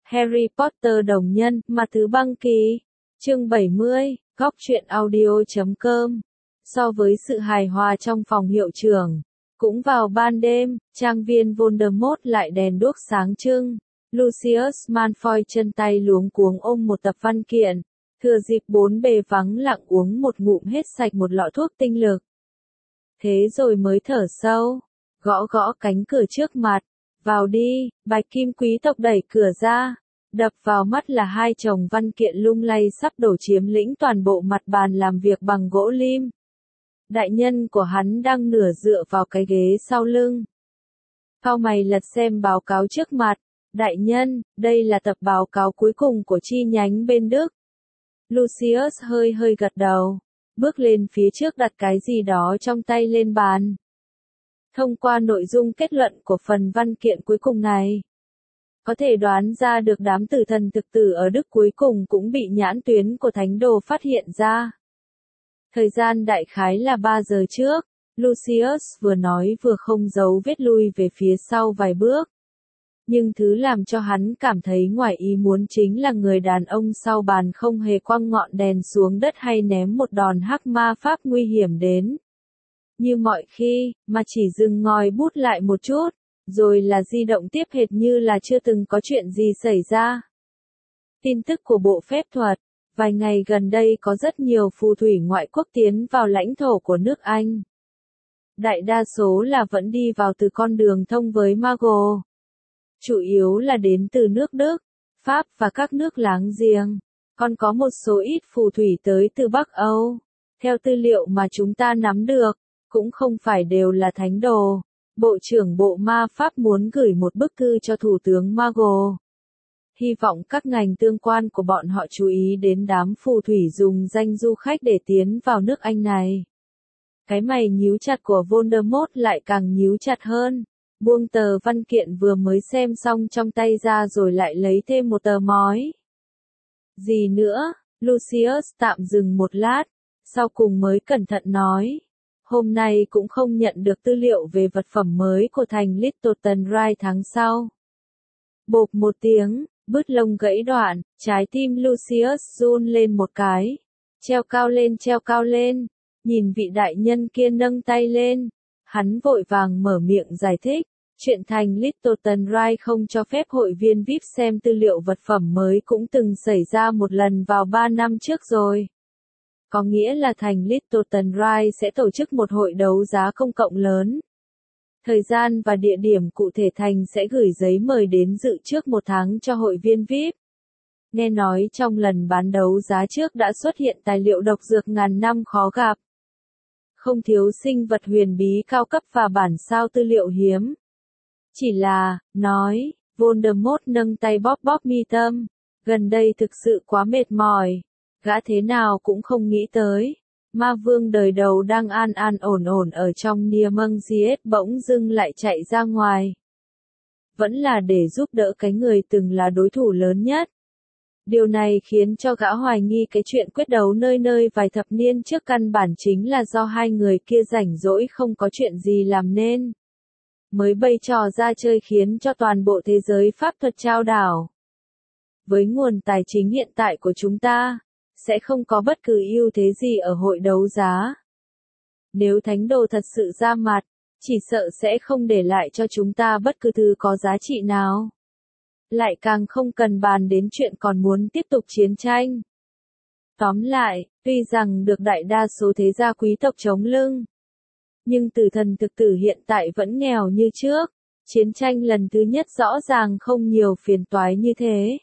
Harry Potter đồng nhân, mà thứ băng kỳ. Chương 70, góc truyện audio.com. So với sự hài hòa trong phòng hiệu trưởng, cũng vào ban đêm, trang viên Voldemort lại đèn đuốc sáng trưng. Lucius Malfoy chân tay luống cuống ôm một tập văn kiện, thừa dịp bốn bề vắng lặng uống một ngụm hết sạch một lọ thuốc tinh lực. Thế rồi mới thở sâu, gõ gõ cánh cửa trước mặt. Vào đi, Bạch Kim quý tộc đẩy cửa ra. Đập vào mắt là hai chồng văn kiện lung lay sắp đổ chiếm lĩnh toàn bộ mặt bàn làm việc bằng gỗ lim. Đại nhân của hắn đang nửa dựa vào cái ghế sau lưng. Cau mày lật xem báo cáo trước mặt. Đại nhân, đây là tập báo cáo cuối cùng của chi nhánh bên Đức. Lucius hơi gật đầu, bước lên phía trước đặt cái gì đó trong tay lên bàn. Thông qua nội dung kết luận của phần văn kiện cuối cùng này, có thể đoán ra được đám tử thần thực tử ở Đức cuối cùng cũng bị nhãn tuyến của thánh đồ phát hiện ra. Thời gian đại khái là 3 giờ trước, Lucius vừa nói vừa không giấu vết lui về phía sau vài bước. Nhưng thứ làm cho hắn cảm thấy ngoài ý muốn chính là người đàn ông sau bàn không hề quăng ngọn đèn xuống đất hay ném một đòn hắc ma pháp nguy hiểm đến. Như mọi khi, mà chỉ dừng ngòi bút lại một chút, rồi là di động tiếp hệt như là chưa từng có chuyện gì xảy ra. Tin tức của Bộ Phép thuật, vài ngày gần đây có rất nhiều phù thủy ngoại quốc tiến vào lãnh thổ của nước Anh. Đại đa số là vẫn đi vào từ con đường thông với Mago. Chủ yếu là đến từ nước Đức, Pháp và các nước láng giềng, còn có một số ít phù thủy tới từ Bắc Âu. Theo tư liệu mà chúng ta nắm được, cũng không phải đều là thánh đồ. Bộ trưởng Bộ Ma Pháp muốn gửi một bức thư cho Thủ tướng Mago. Hy vọng các ngành tương quan của bọn họ chú ý đến đám phù thủy dùng danh du khách để tiến vào nước Anh này. Cái mày nhíu chặt của Voldemort lại càng nhíu chặt hơn. Buông tờ văn kiện vừa mới xem xong trong tay ra rồi lại lấy thêm một tờ mói. Gì nữa? Lucius tạm dừng một lát, sau cùng mới cẩn thận nói. Hôm nay cũng không nhận được tư liệu về vật phẩm mới của thành Liechtenstein tháng sau. Bộp một tiếng, bứt lông gãy đoạn, trái tim Lucius run lên một cái. Treo cao lên, nhìn vị đại nhân kia nâng tay lên. Hắn vội vàng mở miệng giải thích, chuyện thành Liechtenstein không cho phép hội viên VIP xem tư liệu vật phẩm mới cũng từng xảy ra một lần vào 3 năm trước rồi. Có nghĩa là thành Liechtenstein sẽ tổ chức một hội đấu giá công cộng lớn. Thời gian và địa điểm cụ thể thành sẽ gửi giấy mời đến dự trước 1 tháng cho hội viên VIP. Nghe nói trong lần bán đấu giá trước đã xuất hiện tài liệu độc dược ngàn năm khó gặp. Không thiếu sinh vật huyền bí cao cấp và bản sao tư liệu hiếm. Chỉ là, nói, Voldemort nâng tay bóp mi tâm. Gần đây thực sự quá mệt mỏi. Gã thế nào cũng không nghĩ tới. Ma vương đời đầu đang an ổn ở trong Niemangsiet bỗng dưng lại chạy ra ngoài. Vẫn là để giúp đỡ cái người từng là đối thủ lớn nhất. Điều này khiến cho gã hoài nghi cái chuyện quyết đấu nơi vài thập niên trước căn bản chính là do hai người kia rảnh rỗi không có chuyện gì làm nên. Mới bày trò ra chơi khiến cho toàn bộ thế giới pháp thuật trao đảo. Với nguồn tài chính hiện tại của chúng ta, sẽ không có bất cứ ưu thế gì ở hội đấu giá. Nếu thánh đồ thật sự ra mặt, chỉ sợ sẽ không để lại cho chúng ta bất cứ thứ có giá trị nào. Lại càng không cần bàn đến chuyện còn muốn tiếp tục chiến tranh. Tóm lại, tuy rằng được đại đa số thế gia quý tộc chống lưng, nhưng tử thần thực tử hiện tại vẫn nghèo như trước. Chiến tranh lần thứ nhất rõ ràng không nhiều phiền toái như thế.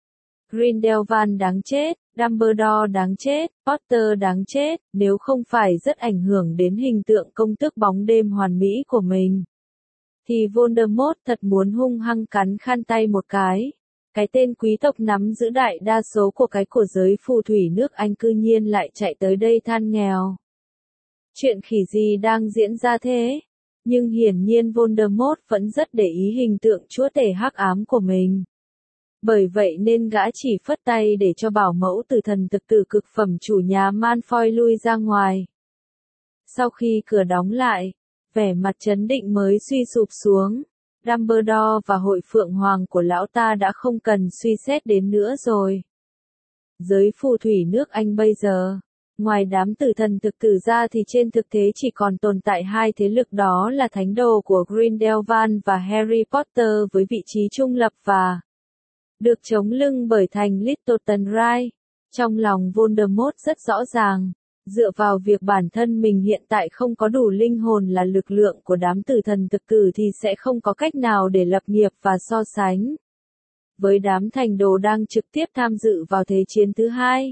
Grindelwald đáng chết, Dumbledore đáng chết, Potter đáng chết, nếu không phải rất ảnh hưởng đến hình tượng công tước bóng đêm hoàn mỹ của mình. Thì Voldemort thật muốn hung hăng cắn khan tay một cái. Cái tên quý tộc nắm giữ đại đa số của cái của giới phù thủy nước Anh cư nhiên lại chạy tới đây than nghèo. Chuyện khỉ gì đang diễn ra thế? Nhưng hiển nhiên Voldemort vẫn rất để ý hình tượng chúa tể hắc ám của mình. Bởi vậy nên gã chỉ phất tay để cho bảo mẫu tử thần thực tử cực phẩm chủ nhà Malfoy lui ra ngoài. Sau khi cửa đóng lại, vẻ mặt trấn định mới suy sụp xuống. Dumbledore và hội Phượng Hoàng của lão ta đã không cần suy xét đến nữa rồi. Giới phù thủy nước Anh bây giờ, ngoài đám tử thần thực tử ra thì trên thực tế chỉ còn tồn tại hai thế lực, đó là thánh đồ của Grindelwald và Harry Potter với vị trí trung lập và được chống lưng bởi thành Littletongue. Trong lòng Voldemort rất rõ ràng, dựa vào việc bản thân mình hiện tại không có đủ linh hồn là lực lượng của đám tử thần thực tử thì sẽ không có cách nào để lập nghiệp và so sánh với đám thành đồ đang trực tiếp tham dự vào Thế chiến thứ hai.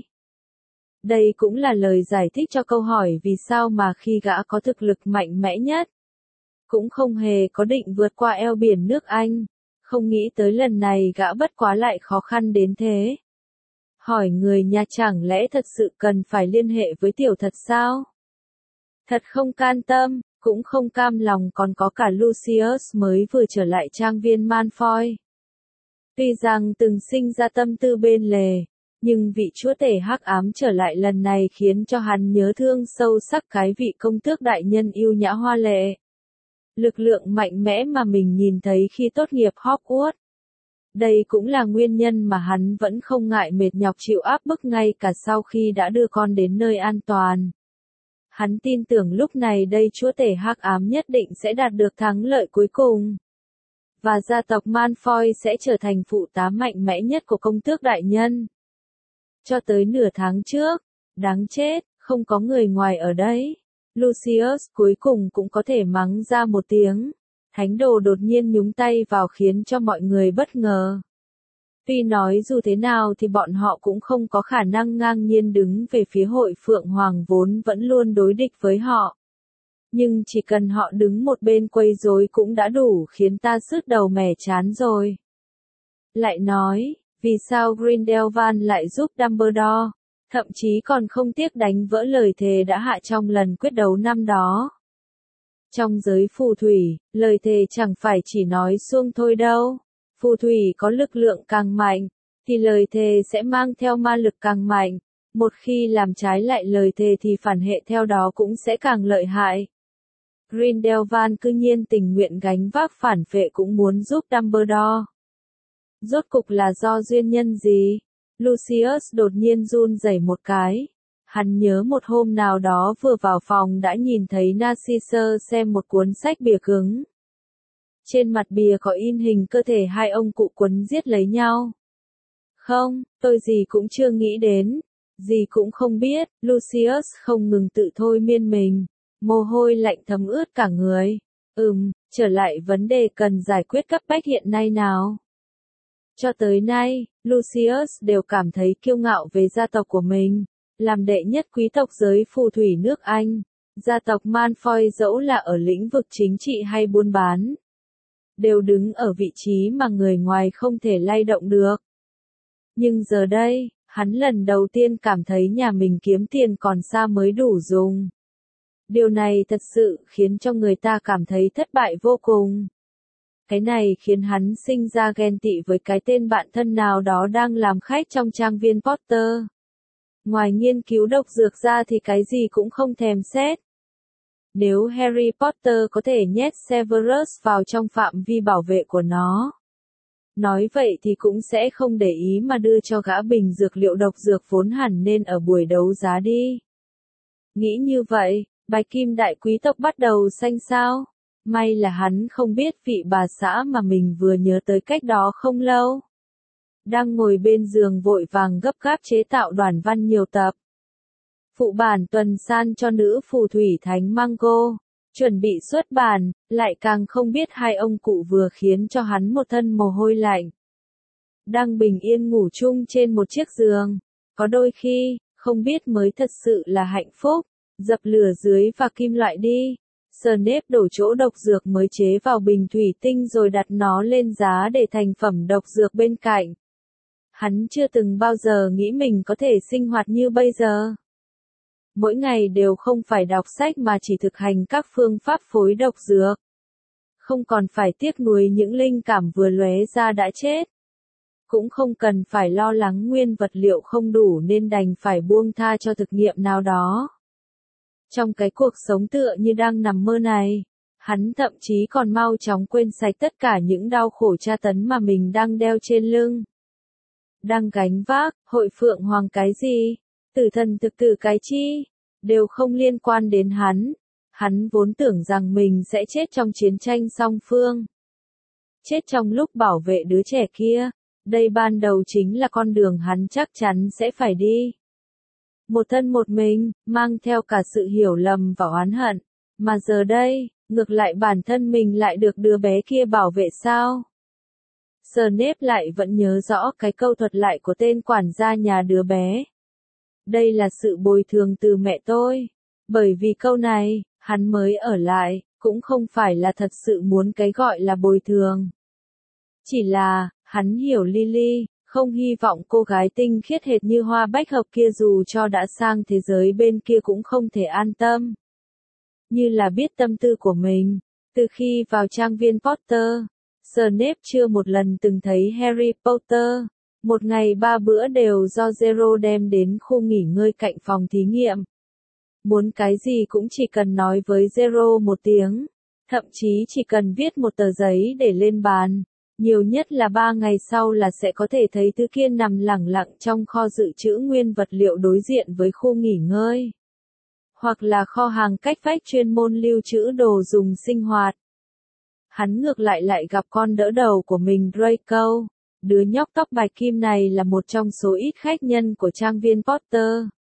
Đây cũng là lời giải thích cho câu hỏi vì sao mà khi gã có thực lực mạnh mẽ nhất, cũng không hề có định vượt qua eo biển nước Anh, không nghĩ tới lần này gã bất quá lại khó khăn đến thế. Hỏi người nhà chẳng lẽ thật sự cần phải liên hệ với tiểu thật sao? Thật không can tâm, cũng không cam lòng, còn có cả Lucius mới vừa trở lại trang viên Malfoy. Tuy rằng từng sinh ra tâm tư bên lề, nhưng vị chúa tể hắc ám trở lại lần này khiến cho hắn nhớ thương sâu sắc cái vị công tước đại nhân yêu nhã hoa lệ. Lực lượng mạnh mẽ mà mình nhìn thấy khi tốt nghiệp Hogwarts. Đây cũng là nguyên nhân mà hắn vẫn không ngại mệt nhọc chịu áp bức ngay cả sau khi đã đưa con đến nơi an toàn. Hắn tin tưởng lúc này đây chúa tể hắc ám nhất định sẽ đạt được thắng lợi cuối cùng. Và gia tộc Malfoy sẽ trở thành phụ tá mạnh mẽ nhất của công tước đại nhân. Cho tới nửa tháng trước, đáng chết, không có người ngoài ở đấy. Lucius cuối cùng cũng có thể mắng ra một tiếng. Thánh đồ đột nhiên nhúng tay vào khiến cho mọi người bất ngờ. Tuy nói dù thế nào thì bọn họ cũng không có khả năng ngang nhiên đứng về phía hội Phượng Hoàng vốn vẫn luôn đối địch với họ. Nhưng chỉ cần họ đứng một bên quấy rối cũng đã đủ khiến ta sứt đầu mẻ chán rồi. Lại nói, vì sao Grindelwald lại giúp Dumbledore, thậm chí còn không tiếc đánh vỡ lời thề đã hạ trong lần quyết đấu năm đó. Trong giới phù thủy, lời thề chẳng phải chỉ nói suông thôi đâu. Phù thủy có lực lượng càng mạnh, thì lời thề sẽ mang theo ma lực càng mạnh. Một khi làm trái lại lời thề thì phản hệ theo đó cũng sẽ càng lợi hại. Grindelwald cư nhiên tình nguyện gánh vác phản phệ cũng muốn giúp Dumbledore. Rốt cục là do duyên nhân gì? Lucius đột nhiên run rẩy một cái. Hắn nhớ một hôm nào đó vừa vào phòng đã nhìn thấy Narcissa xem một cuốn sách bìa cứng. Trên mặt bìa có in hình cơ thể hai ông cụ quấn giết lấy nhau. Không, tôi gì cũng chưa nghĩ đến, gì cũng không biết, Lucius không ngừng tự thôi miên mình, mồ hôi lạnh thấm ướt cả người. Trở lại vấn đề cần giải quyết cấp bách hiện nay nào. Cho tới nay, Lucius đều cảm thấy kiêu ngạo về gia tộc của mình. Làm đệ nhất quý tộc giới phù thủy nước Anh, gia tộc Malfoy dẫu là ở lĩnh vực chính trị hay buôn bán, đều đứng ở vị trí mà người ngoài không thể lay động được. Nhưng giờ đây, hắn lần đầu tiên cảm thấy nhà mình kiếm tiền còn xa mới đủ dùng. Điều này thật sự khiến cho người ta cảm thấy thất bại vô cùng. Cái này khiến hắn sinh ra ghen tị với cái tên bạn thân nào đó đang làm khách trong trang viên Potter. Ngoài nghiên cứu độc dược ra thì cái gì cũng không thèm xét. Nếu Harry Potter có thể nhét Severus vào trong phạm vi bảo vệ của nó, nói vậy thì cũng sẽ không để ý mà đưa cho gã bình dược liệu độc dược vốn hẳn nên ở buổi đấu giá đi. Nghĩ như vậy, bạch kim đại quý tộc bắt đầu xanh xao. May là hắn không biết vị bà xã mà mình vừa nhớ tới cách đó không lâu đang ngồi bên giường vội vàng gấp gáp chế tạo đoàn văn nhiều tập. Phụ bản tuần san cho nữ phù thủy thánh Mango, chuẩn bị xuất bản, lại càng không biết hai ông cụ vừa khiến cho hắn một thân mồ hôi lạnh. Đang bình yên ngủ chung trên một chiếc giường, có đôi khi, không biết mới thật sự là hạnh phúc, dập lửa dưới và kim loại đi. Snape đổ chỗ độc dược mới chế vào bình thủy tinh rồi đặt nó lên giá để thành phẩm độc dược bên cạnh. Hắn chưa từng bao giờ nghĩ mình có thể sinh hoạt như bây giờ. Mỗi ngày đều không phải đọc sách mà chỉ thực hành các phương pháp phối độc dược. Không còn phải tiếc nuối những linh cảm vừa lóe ra đã chết. Cũng không cần phải lo lắng nguyên vật liệu không đủ nên đành phải buông tha cho thực nghiệm nào đó. Trong cái cuộc sống tựa như đang nằm mơ này, Hắn thậm chí còn mau chóng quên sạch tất cả những đau khổ tra tấn mà mình đang đeo trên lưng. Đang gánh vác, hội phượng hoàng cái gì, tử thần thực tử cái chi, đều không liên quan đến hắn. Hắn vốn tưởng rằng mình sẽ chết trong chiến tranh song phương. Chết trong lúc bảo vệ đứa trẻ kia. Đây ban đầu chính là con đường hắn chắc chắn sẽ phải đi. Một thân một mình, mang theo cả sự hiểu lầm và oán hận. Mà giờ đây, ngược lại bản thân mình lại được đứa bé kia bảo vệ sao? Snape lại vẫn nhớ rõ cái câu thuật lại của tên quản gia nhà đứa bé. Đây là sự bồi thường từ mẹ tôi. Bởi vì câu này, hắn mới ở lại, cũng không phải là thật sự muốn cái gọi là bồi thường. Chỉ là, hắn hiểu Lily, không hy vọng cô gái tinh khiết hệt như hoa bách hợp kia dù cho đã sang thế giới bên kia cũng không thể an tâm. Như là biết tâm tư của mình, từ khi vào trang viên Potter, Snape chưa một lần từng thấy Harry Potter. Một ngày 3 bữa đều do Zero đem đến khu nghỉ ngơi cạnh phòng thí nghiệm. Muốn cái gì cũng chỉ cần nói với Zero một tiếng, thậm chí chỉ cần viết một tờ giấy để lên bàn. Nhiều nhất là 3 ngày sau là sẽ có thể thấy thứ kia nằm lẳng lặng trong kho dự trữ nguyên vật liệu đối diện với khu nghỉ ngơi. Hoặc là kho hàng cách vách chuyên môn lưu trữ đồ dùng sinh hoạt. Hắn ngược lại gặp con đỡ đầu của mình Draco. Đứa nhóc tóc bạch kim này là một trong số ít khách nhân của trang viên Potter.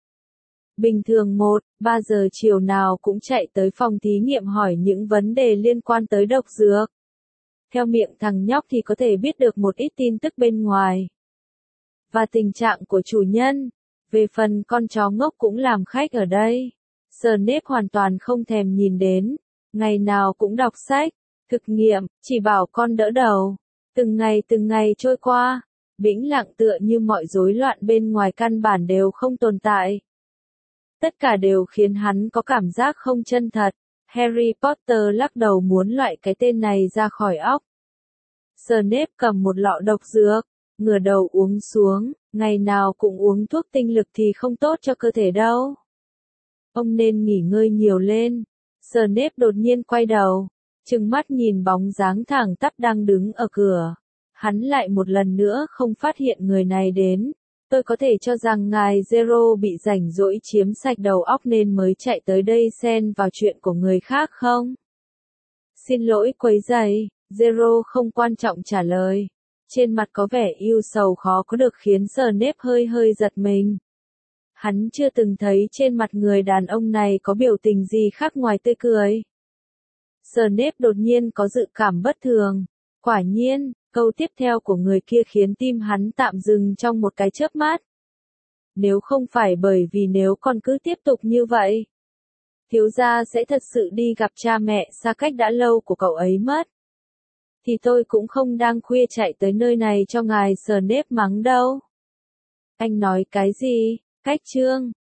Bình thường 1-3 giờ chiều nào cũng chạy tới phòng thí nghiệm hỏi những vấn đề liên quan tới độc dược. Theo miệng thằng nhóc thì có thể biết được một ít tin tức bên ngoài. Và tình trạng của chủ nhân. Về phần con chó ngốc cũng làm khách ở đây. Snape hoàn toàn không thèm nhìn đến. Ngày nào cũng đọc sách, thực nghiệm, chỉ bảo con đỡ đầu. Từng ngày trôi qua. Bĩnh lặng tựa như mọi rối loạn bên ngoài căn bản đều không tồn tại. Tất cả đều khiến hắn có cảm giác không chân thật. Harry Potter lắc đầu muốn loại cái tên này ra khỏi óc. Snape cầm một lọ độc dược, ngửa đầu uống xuống, ngày nào cũng uống thuốc tinh lực thì không tốt cho cơ thể đâu. Ông nên nghỉ ngơi nhiều lên. Snape đột nhiên quay đầu, trừng mắt nhìn bóng dáng thẳng tắp đang đứng ở cửa. Hắn lại một lần nữa không phát hiện người này đến. Tôi có thể cho rằng ngài Zero bị rảnh rỗi chiếm sạch đầu óc nên mới chạy tới đây xen vào chuyện của người khác không? Xin lỗi quấy rầy, Zero không quan trọng trả lời. Trên mặt có vẻ ưu sầu khó có được khiến Snape hơi giật mình. Hắn chưa từng thấy trên mặt người đàn ông này có biểu tình gì khác ngoài tươi cười. Snape đột nhiên có dự cảm bất thường. Quả nhiên, câu tiếp theo của người kia khiến tim hắn tạm dừng trong một cái chớp mắt. Nếu không phải bởi vì nếu con cứ tiếp tục như vậy, thiếu gia sẽ thật sự đi gặp cha mẹ xa cách đã lâu của cậu ấy mất. Thì tôi cũng không đang khuya chạy tới nơi này cho ngài Snape mắng đâu. Anh nói cái gì? Cách chương